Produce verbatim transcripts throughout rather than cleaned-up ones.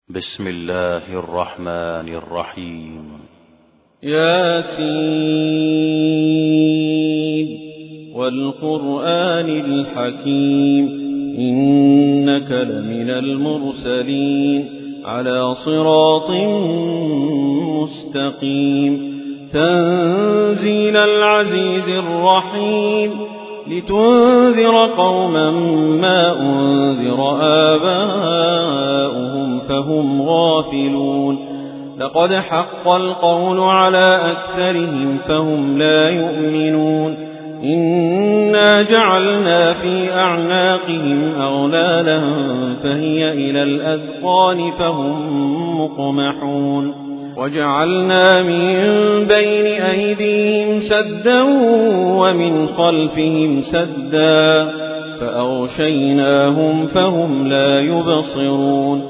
بسم الله الرحمن الرحيم. ياسين والقرآن الحكيم إنك لمن المرسلين على صراط مستقيم تنزيل العزيز الرحيم لتنذر قوما ما أنذر آباؤهم فهم غافلون لقد حق القول على أكثرهم فهم لا يؤمنون إنا جعلنا في أعناقهم أغلالا فهي إلى الأذقان فهم مقمحون وجعلنا من بين أيديهم سدا ومن خلفهم سدا فأغشيناهم فهم لا يبصرون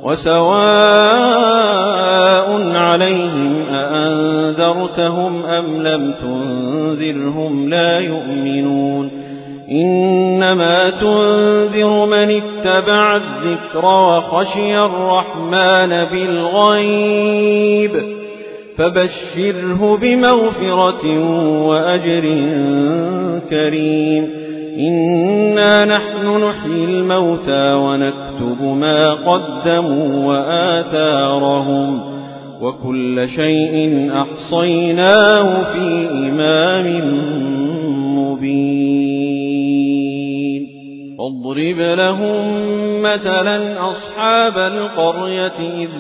وسواء عليهم أأنذرتهم أم لم تنذرهم لا يؤمنون إنما تنذر من اتبع الذكر وخشي الرحمن بالغيب فبشره بمغفرة وأجر كريم إنا نحن نحيي الموتى ونكتب ما قدموا وآثارهم وكل شيء أحصيناه في إمام مبين اضرب لهم مثلا أصحاب القرية إذ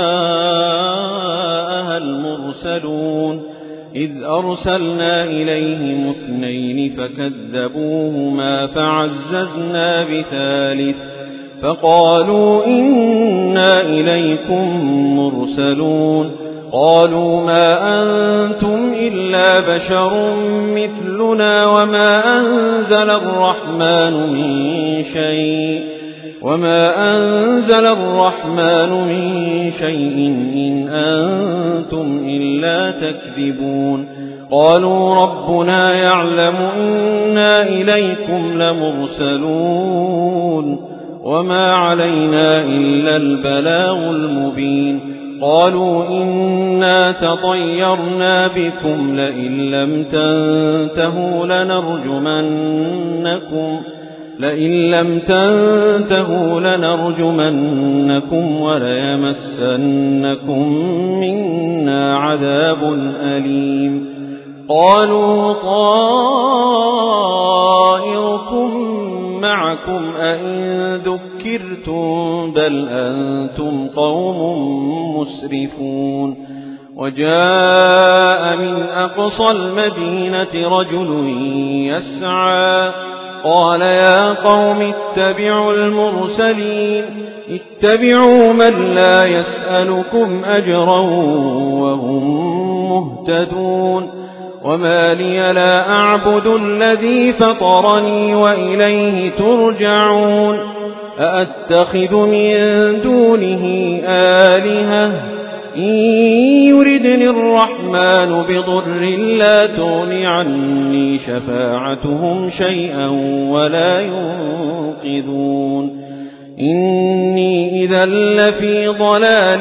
جاءها المرسلون إذ أرسلنا إليهم اثنين فكذبوهما فعززنا بثالث فقالوا إنا إليكم مرسلون قالوا ما أنتم إلا بشر مثلنا وما أنزل الرحمن من شيء وما أنزل الرحمن من شيء إن أنتم إلا تكذبون قالوا ربنا يعلم إنا إليكم لمرسلون وما علينا إلا البلاغ المبين قالوا إنا تطيرنا بكم لئن لم تنتهوا لنرجمنكم لئن لم تنتهوا لنرجمنكم وليمسنكم منا عذاب أليم قالوا طائركم معكم أئن ذكرتم بل أنتم قوم مسرفون وجاء من أقصى المدينة رجل يسعى قال يا قوم اتبعوا المرسلين اتبعوا من لا يسألكم أجرا وهم مهتدون وما لي لا أعبد الذي فطرني وإليه ترجعون أأتخذ من دونه آلهة إن يردني الرحمن بضر لا تغن عني شفاعتهم شيئا ولا ينقذون إني إذا لفي ضلال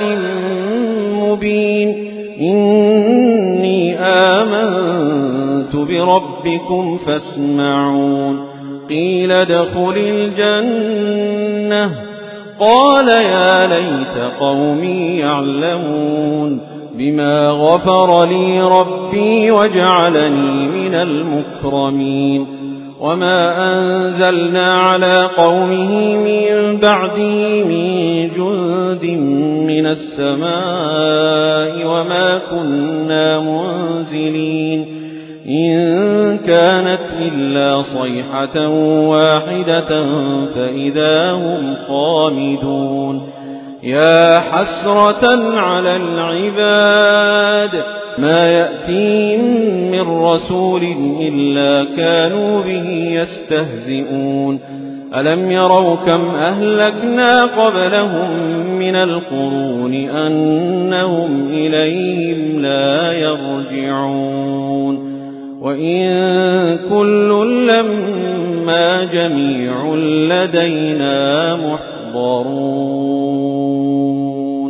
مبين إني آمنت بربكم فاسمعون قيل ادخل الجنة قال يا ليت قومي يعلمون بما غفر لي ربي وجعلني من المكرمين وما أنزلنا على قومه من بعده من جند من السماء وما كنا منزلين إن كانت إلا صيحة واحدة فإذا هم خامدون يا حسرة على العباد ما يأتيهم من رسول إلا كانوا به يستهزئون ألم يروا كم أهلكنا قبلهم من القرون أنهم إليهم لا يرجعون وإن كل لما جميع لدينا محضرون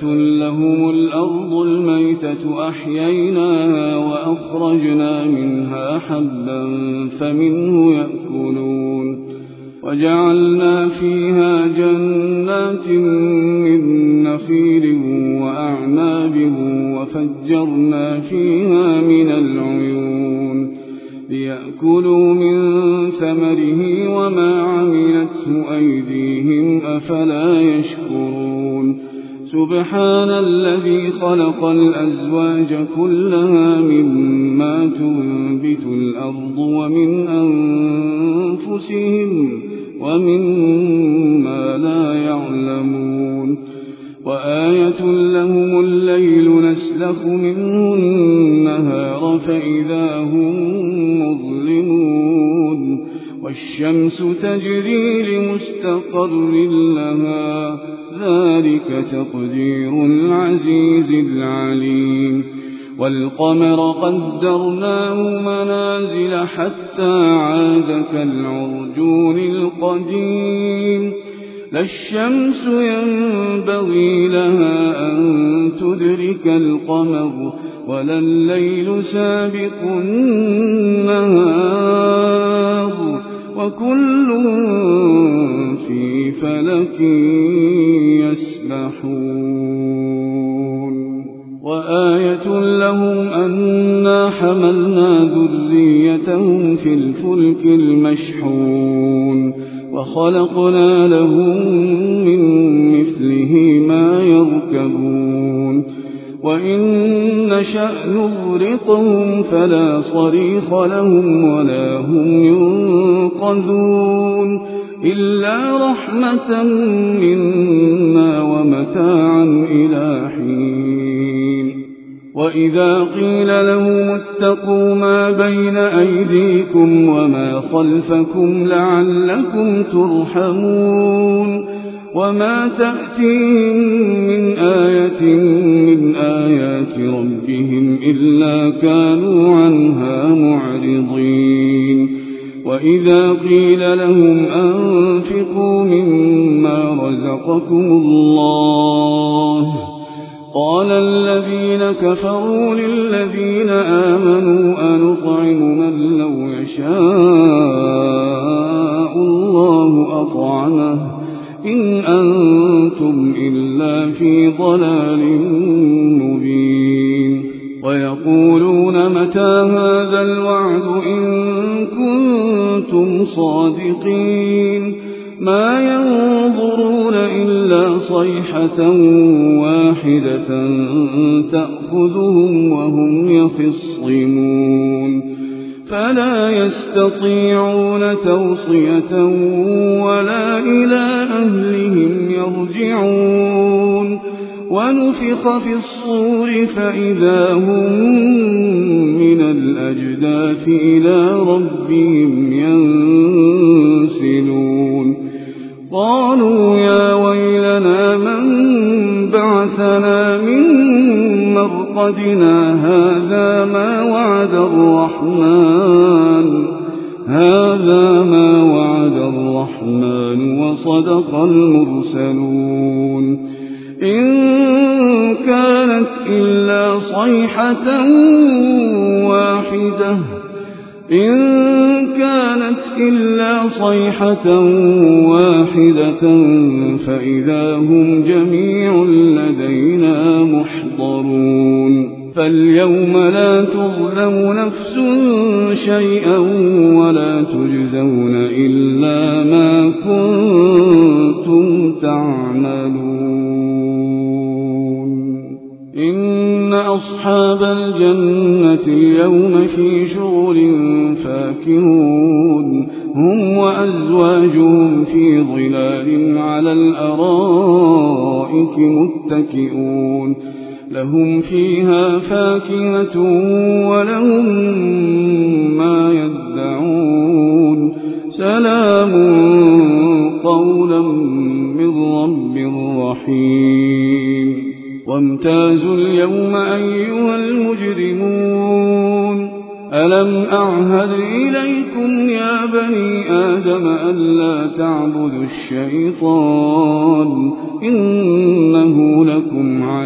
لهم الأرض الميتة أحييناها وأخرجنا منها حبا فمنه يأكلون وجعلنا فيها جنات من نخيل وأعناب وفجرنا فيها من العيون ليأكلوا من ثمره وما عملته أيديهم أفلا يشكرون سبحان الذي خلق الأزواج كلها مما تنبت الأرض ومن أنفسهم ومما لا يعلمون وآية لهم الليل نسلخ منه النهار فإذا هم مظلمون والشمس تجري لمستقر لها ذلك تقدير العزيز العليم والقمر قدرناه منازل حتى عاد كالعرجون القديم لا الشمس ينبغي لها أن تدرك القمر ولا الليل سابق النهار وكل في فلك يسبحون وآية لهم أنا حملنا ذريتهم في الفلك المشحون وخلقنا لهم من مثله ما يركبون وإن نشأ نغرقهم فلا صريخ لهم ولا هم ينقذون إلا رحمة منا ومتاعا إلى حين وإذا قيل لهم اتقوا ما بين أيديكم وما خلفكم لعلكم ترحمون وما تأتيهم من آية من آيات ربهم إلا كانوا عنها معرضين وإذا قيل لهم أنفقوا مما رزقكم الله قال الذين كفروا للذين آمنوا أنطعم من لو يشاء الله أطعمه إن أنتم إلا في ضلال مبين ويقولون متى هذا الوعد إن كنتم صادقين ما ينظرون إلا صيحة واحدة تأخذهم وهم يخصمون فلا يستطيعون توصية ولا إلى أهلهم يرجعون ونفخ في الصور فإذا هم من الأجداث إلى ربهم ينسلون قالوا يا ويلنا من بعثنا من مرقدنا هذا ما وعد الرحمن هذا ما وعد الرحمن وصدق المرسلون إن كانت إلا صيحة واحدة إن كانت إلا صيحة واحدة فإذا هم جميع لدينا محضرون فاليوم لا تظلم نفس شيئا ولا تجزون إلا ما كنتم تعملون إن أصحاب الجنة اليوم في شغل فاكهون هم وأزواجهم في ظلال على الأرائك متكئون لهم فيها فاكهة ولهم ما يدعون سلام قولا من رب رحيم وامتازوا اليوم أيها المجرمون ألم أعهد إليكم يا بني آدم ألا تعبدوا الشيطان إنه لكم عدو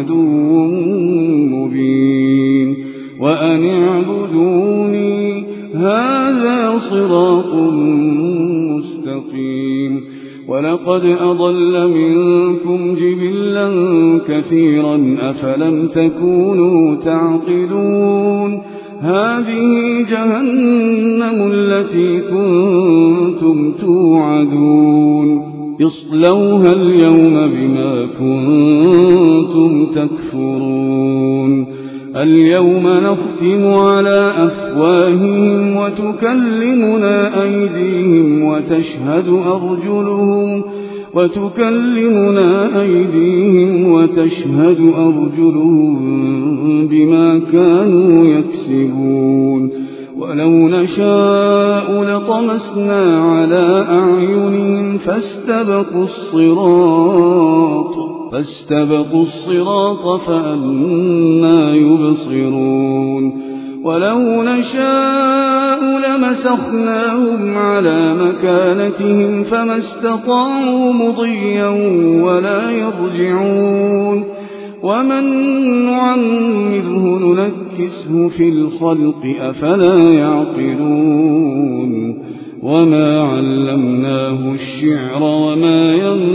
ولقد أضل منكم جبلا كثيرا أفلم تكونوا تعقلون هذه جهنم التي كنتم توعدون اصلوها اليوم بما كنتم تكفرون اليوم نختم على أفواههم وتكلمنا أيديهم وتشهد أرجلهم وتكلمنا أيديهم وتشهد أرجلهم بما كانوا يكسبون ولو نشاء لطمسنا على أعينهم فاستبقوا الصراط فاستبقوا الصراط فأنى يبصرون ولو نشاء لمسخناهم على مكانتهم فما استطاعوا مضيا ولا يرجعون ومن نعمره ننكسه في الخلق أفلا يعقلون وما علمناه الشعر وما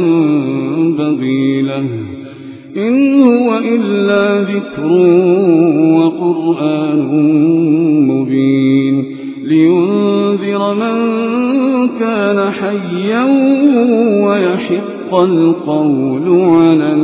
ينبغي له إن هو إلا ذكر وقرآن مبين لينذر من كان حيا ويحق القول على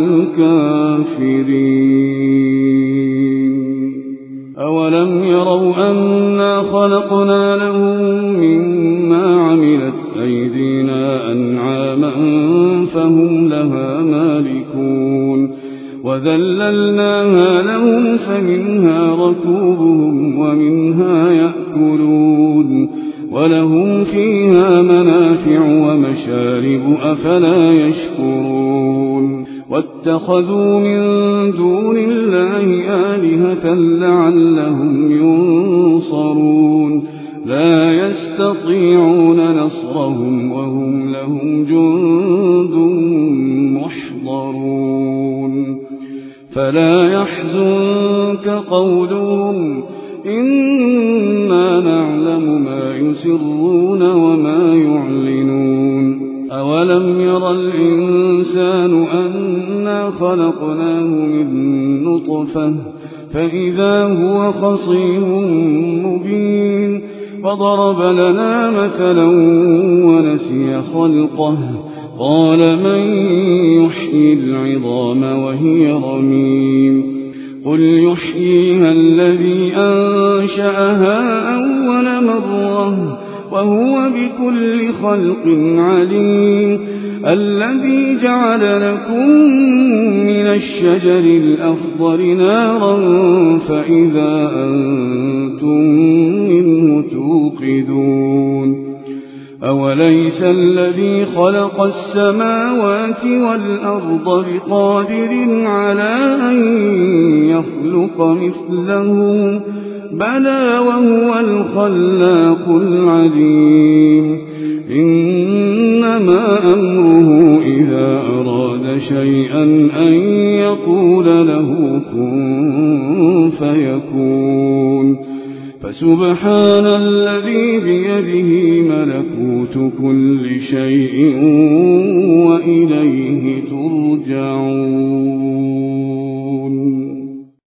الكافرين أولم يروا أنا خلقنا لهم مما عملت أيدينا أنعاما فهم لها مالكون وذللناها لهم فمنها ركوبهم ومنها يأكلون ولهم فيها منافع ومشارب أفلا يشكرون واتخذوا من دون الله آلهة لعلهم ينصرون لا يستطيعون نصرهم وهم لهم جند محضرون فلا يحزنك قولهم إنا نعلم ما يسرون وما يعلنون أولم ير الإنسان أنا خلقناه من نطفة فإذا هو خصيم مبين فضرب لنا مثلا ونسي خلقه قال من يحيي العظام وهي رميم قل يحييها الذي أنشأها أول مرة وهو بكل خلق عليم الذي جعل لكم من الشجر الأخضر نارا فإذا أنتم منه توقدون أوليس الذي خلق السماوات والأرض بقادر على أن يخلق مثلهم بلى وهو الخلاق العليم إنما أمره إذا أراد شيئا أن يقول له كن فيكون فسبحان الذي بيده ملكوت كل شيء وإليه ترجعون